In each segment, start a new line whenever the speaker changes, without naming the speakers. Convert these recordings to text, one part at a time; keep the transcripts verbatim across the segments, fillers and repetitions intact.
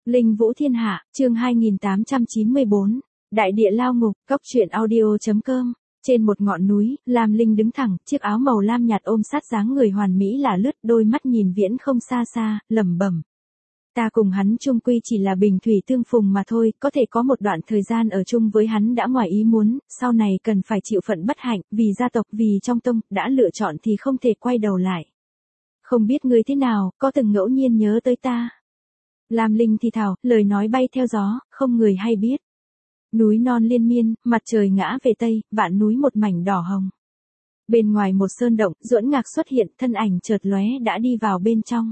Linh Vũ Thiên Hạ, chương hai nghìn tám trăm chín mươi bốn. Đại địa lao ngục, góc truyện audio.com. Trên một ngọn núi, Lam Linh đứng thẳng, chiếc áo màu lam nhạt ôm sát dáng người hoàn mỹ là lướt, đôi mắt nhìn viễn không xa xa, lẩm bẩm. Ta cùng hắn chung quy chỉ là bình thủy tương phùng mà thôi, có thể có một đoạn thời gian ở chung với hắn đã ngoài ý muốn, sau này cần phải chịu phận bất hạnh, vì gia tộc, vì trong tông, đã lựa chọn thì không thể quay đầu lại. Không biết ngươi thế nào, có từng ngẫu nhiên nhớ tới ta? Lam Linh thì thào, lời nói bay theo gió, không người hay biết. Núi non liên miên, mặt trời ngã về tây, vạn núi một mảnh đỏ hồng. Bên ngoài một sơn động, Duẫn Ngạc xuất hiện, thân ảnh chợt lóe đã đi vào bên trong.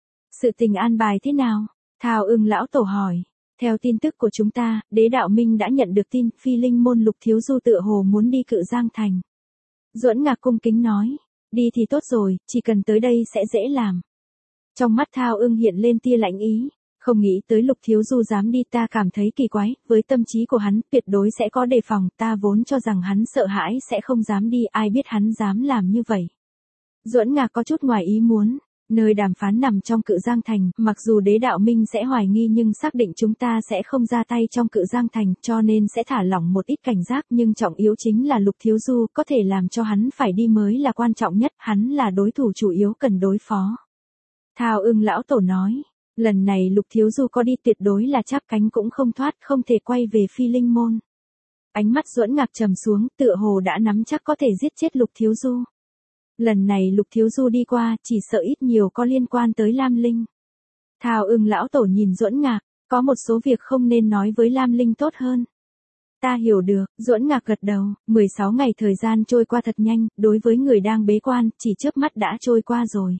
Sự tình an bài thế nào? Thao Ưng lão tổ hỏi. Theo tin tức của chúng ta, Đế Đạo Minh đã nhận được tin, Phi Linh môn Lục thiếu du tựa hồ muốn đi Cự Giang thành. Duẫn Ngạc cung kính nói, đi thì tốt rồi, chỉ cần tới đây sẽ dễ làm. Trong mắt Thao Ưng hiện lên tia lạnh ý. Không nghĩ tới Lục thiếu du dám đi, ta cảm thấy kỳ quái, với tâm trí của hắn, tuyệt đối sẽ có đề phòng, ta vốn cho rằng hắn sợ hãi sẽ không dám đi, ai biết hắn dám làm như vậy. Duẫn Ngạc có chút ngoài ý muốn, nơi đàm phán nằm trong Cự Giang thành, mặc dù Đế Đạo Minh sẽ hoài nghi nhưng xác định chúng ta sẽ không ra tay trong Cự Giang thành, cho nên sẽ thả lỏng một ít cảnh giác, nhưng trọng yếu chính là Lục thiếu du, có thể làm cho hắn phải đi mới là quan trọng nhất, hắn là đối thủ chủ yếu cần đối phó. Thao Ưng lão tổ nói. Lần này Lục thiếu du có đi tuyệt đối là chắp cánh cũng không thoát, không thể quay về Phi Linh môn. Ánh mắt Duẫn Ngạc trầm xuống, tựa hồ đã nắm chắc có thể giết chết Lục thiếu du. Lần này Lục thiếu du đi qua, chỉ sợ ít nhiều có liên quan tới Lam Linh. Thao Ưng lão tổ nhìn Duẫn Ngạc, có một số việc không nên nói với Lam Linh tốt hơn. Ta hiểu được, Duẫn Ngạc gật đầu, mười sáu ngày thời gian trôi qua thật nhanh, đối với người đang bế quan, chỉ chớp mắt đã trôi qua rồi.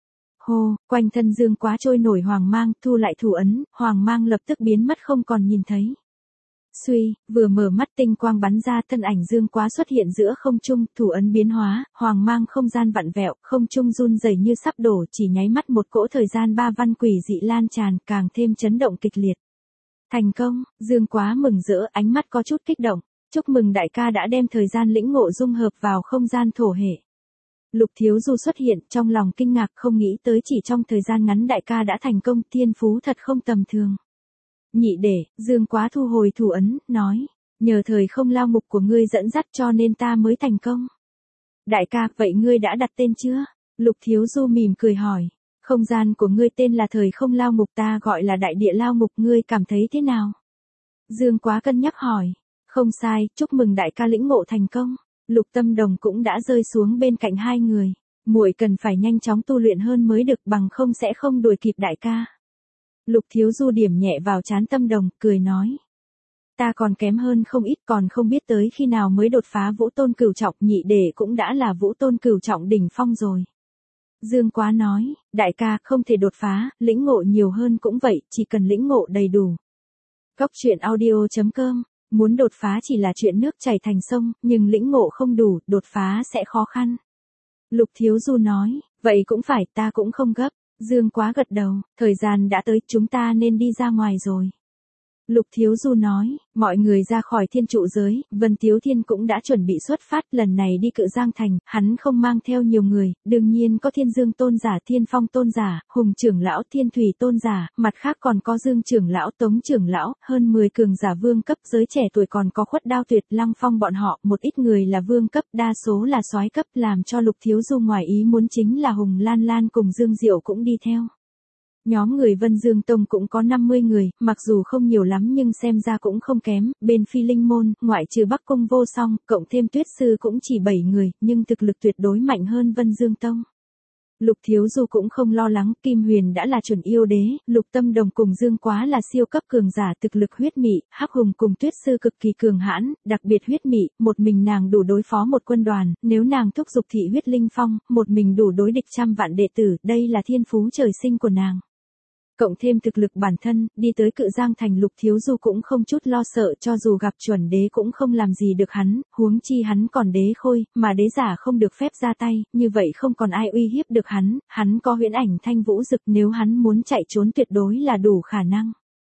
Hô, quanh thân Dương Quá trôi nổi hoàng mang, thu lại thủ ấn, hoàng mang lập tức biến mất không còn nhìn thấy. Suy, vừa mở mắt tinh quang bắn ra, thân ảnh Dương Quá xuất hiện giữa không trung, thủ ấn biến hóa, hoàng mang không gian vặn vẹo, không trung run rẩy như sắp đổ, chỉ nháy mắt một cỗ thời gian ba văn quỷ dị lan tràn, càng thêm chấn động kịch liệt. Thành công, Dương Quá mừng rỡ, ánh mắt có chút kích động, chúc mừng đại ca đã đem thời gian lĩnh ngộ dung hợp vào không gian thổ hệ. Lục thiếu du xuất hiện, trong lòng kinh ngạc, không nghĩ tới chỉ trong thời gian ngắn đại ca đã thành công, thiên phú thật không tầm thường. Nhị đệ, Dương Quá thu hồi thủ ấn, nói, nhờ thời không lao ngục của ngươi dẫn dắt cho nên ta mới thành công. Đại ca, vậy ngươi đã đặt tên chưa? Lục thiếu du mỉm cười hỏi, không gian của ngươi tên là thời không lao ngục, ta gọi là đại địa lao ngục, ngươi cảm thấy thế nào? Dương Quá cân nhắc hỏi, không sai, chúc mừng đại ca lĩnh ngộ thành công. Lục Tâm Đồng cũng đã rơi xuống bên cạnh hai người, muội cần phải nhanh chóng tu luyện hơn mới được, bằng không sẽ không đuổi kịp đại ca. Lục thiếu du điểm nhẹ vào trán Tâm Đồng, cười nói. Ta còn kém hơn không ít, còn không biết tới khi nào mới đột phá vũ tôn cửu trọng, nhị đệ cũng đã là vũ tôn cửu trọng đỉnh phong rồi. Dương Quá nói, đại ca không thể đột phá, lĩnh ngộ nhiều hơn cũng vậy, chỉ cần lĩnh ngộ đầy đủ. Góc truyện audio.com. Muốn đột phá chỉ là chuyện nước chảy thành sông, nhưng lĩnh ngộ không đủ, đột phá sẽ khó khăn. Lục thiếu du nói, vậy cũng phải, ta cũng không gấp. Dương Quá gật đầu, thời gian đã tới, chúng ta nên đi ra ngoài rồi. Lục thiếu du nói, mọi người ra khỏi thiên trụ giới, Vân Tiếu Thiên cũng đã chuẩn bị xuất phát, lần này đi Cự Giang thành, hắn không mang theo nhiều người, đương nhiên có Thiên Dương tôn giả, Thiên Phong tôn giả, Hùng trưởng lão, Thiên Thủy tôn giả, mặt khác còn có Dương trưởng lão, Tống trưởng lão, hơn mười cường giả vương cấp, giới trẻ tuổi còn có Khuất Đao Tuyệt, Lăng Phong bọn họ, một ít người là vương cấp, đa số là soái cấp, làm cho Lục thiếu du ngoài ý muốn chính là Hùng Lan Lan cùng Dương Diệu cũng đi theo. Nhóm người Vân Dương Tông cũng có năm mươi người, mặc dù không nhiều lắm nhưng xem ra cũng không kém, bên Phi Linh môn, ngoại trừ Bắc Cung Vô Song, cộng thêm Tuyết Sư cũng chỉ bảy người, nhưng thực lực tuyệt đối mạnh hơn Vân Dương Tông. Lục thiếu du cũng không lo lắng, Kim Huyền đã là chuẩn yêu đế, Lục Tâm Đồng cùng Dương Quá là siêu cấp cường giả thực lực huyết mị, Hắc Hùng cùng Tuyết Sư cực kỳ cường hãn, đặc biệt huyết mị, một mình nàng đủ đối phó một quân đoàn, nếu nàng thúc giục thị huyết linh phong, một mình đủ đối địch trăm vạn đệ tử, đây là thiên phú trời sinh của nàng. Cộng thêm thực lực bản thân, đi tới Cự Giang thành, Lục thiếu du cũng không chút lo sợ, cho dù gặp chuẩn đế cũng không làm gì được hắn, huống chi hắn còn đế khôi, mà đế giả không được phép ra tay, như vậy không còn ai uy hiếp được hắn, hắn có huyễn ảnh thanh vũ dực, nếu hắn muốn chạy trốn tuyệt đối là đủ khả năng.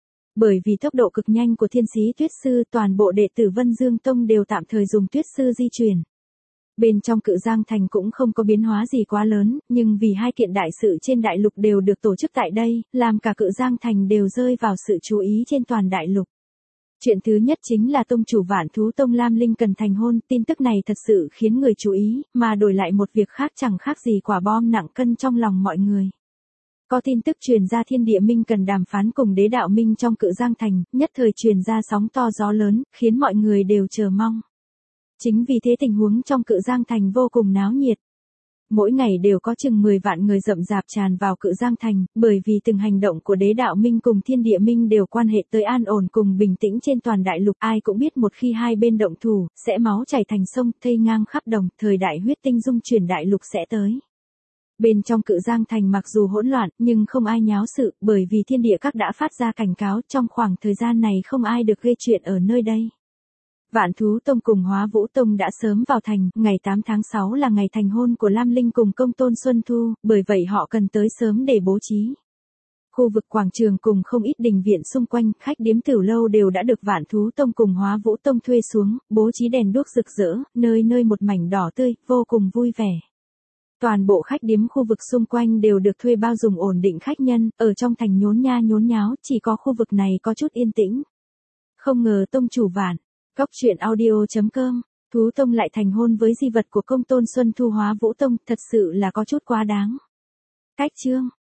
Bởi vì tốc độ cực nhanh của Thiên Sĩ Tuyết Sư, toàn bộ đệ tử Vân Dương Tông đều tạm thời dùng Tuyết Sư di chuyển. Bên trong Cự Giang Thành cũng không có biến hóa gì quá lớn, nhưng vì hai kiện đại sự trên đại lục đều được tổ chức tại đây, làm cả Cự Giang Thành đều rơi vào sự chú ý trên toàn đại lục. Chuyện thứ nhất chính là tông chủ Vạn Thú Tông Lam Linh cần thành hôn, tin tức này thật sự khiến người chú ý, mà đổi lại một việc khác chẳng khác gì quả bom nặng cân trong lòng mọi người. Có tin tức truyền ra Thiên Địa Minh cần đàm phán cùng Đế Đạo Minh trong Cự Giang Thành, nhất thời truyền ra sóng to gió lớn, khiến mọi người đều chờ mong. Chính vì thế tình huống trong Cự Giang Thành vô cùng náo nhiệt. Mỗi ngày đều có chừng mười vạn người rậm rạp tràn vào Cự Giang Thành, bởi vì từng hành động của Đế Đạo Minh cùng Thiên Địa Minh đều quan hệ tới an ổn cùng bình tĩnh trên toàn đại lục. Ai cũng biết một khi hai bên động thủ, sẽ máu chảy thành sông, thây ngang khắp đồng, thời đại huyết tinh dung chuyển đại lục sẽ tới. Bên trong Cự Giang Thành mặc dù hỗn loạn, nhưng không ai nháo sự, bởi vì Thiên Địa Các đã phát ra cảnh cáo, trong khoảng thời gian này không ai được gây chuyện ở nơi đây. Vạn Thú Tông cùng Hóa Vũ Tông đã sớm vào thành, ngày tám tháng sáu là ngày thành hôn của Lam Linh cùng Công Tôn Xuân Thu, bởi vậy họ cần tới sớm để bố trí. Khu vực quảng trường cùng không ít đình viện xung quanh, khách điếm tiểu lâu đều đã được Vạn Thú Tông cùng Hóa Vũ Tông thuê xuống, bố trí đèn đuốc rực rỡ, nơi nơi một mảnh đỏ tươi, vô cùng vui vẻ. Toàn bộ khách điếm khu vực xung quanh đều được thuê bao dùng ổn định khách nhân, ở trong thành nhốn nha nhốn nháo, chỉ có khu vực này có chút yên tĩnh. Không ngờ tông chủ Vạn Góc truyện audio chấm com, Thú Tông lại thành hôn với di vật của Công Tôn Xuân Thu Hóa Vũ Tông, thật sự là có chút quá đáng. Cách chương